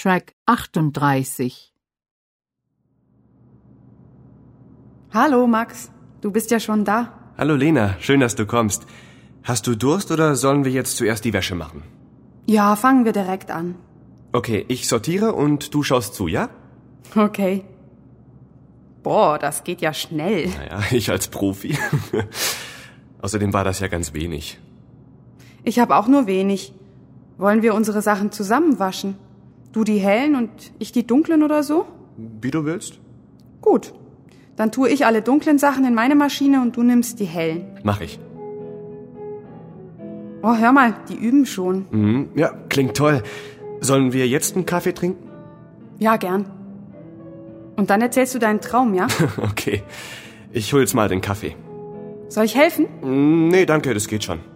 Track 38. Hallo Max, du bist ja schon da. Hallo Lena, schön, dass du kommst. Hast du Durst oder sollen wir jetzt zuerst die Wäsche machen? Ja, fangen wir direkt an. Okay, ich sortiere und du schaust zu, ja? Okay. Boah, das geht ja schnell. Naja, ich als Profi. Außerdem war das ja ganz wenig. Ich habe auch nur wenig. Wollen wir unsere Sachen zusammen waschen? Du die hellen und ich die dunklen oder so? Wie du willst. Gut. Dann tue ich alle dunklen Sachen in meine Maschine und du nimmst die hellen. Mach ich. Oh, hör mal, die üben schon. Ja, klingt toll. Sollen wir jetzt einen Kaffee trinken? Ja, gern. Und dann erzählst du deinen Traum, ja? Okay, ich hol jetzt mal den Kaffee. Soll ich helfen? Nee, danke, das geht schon.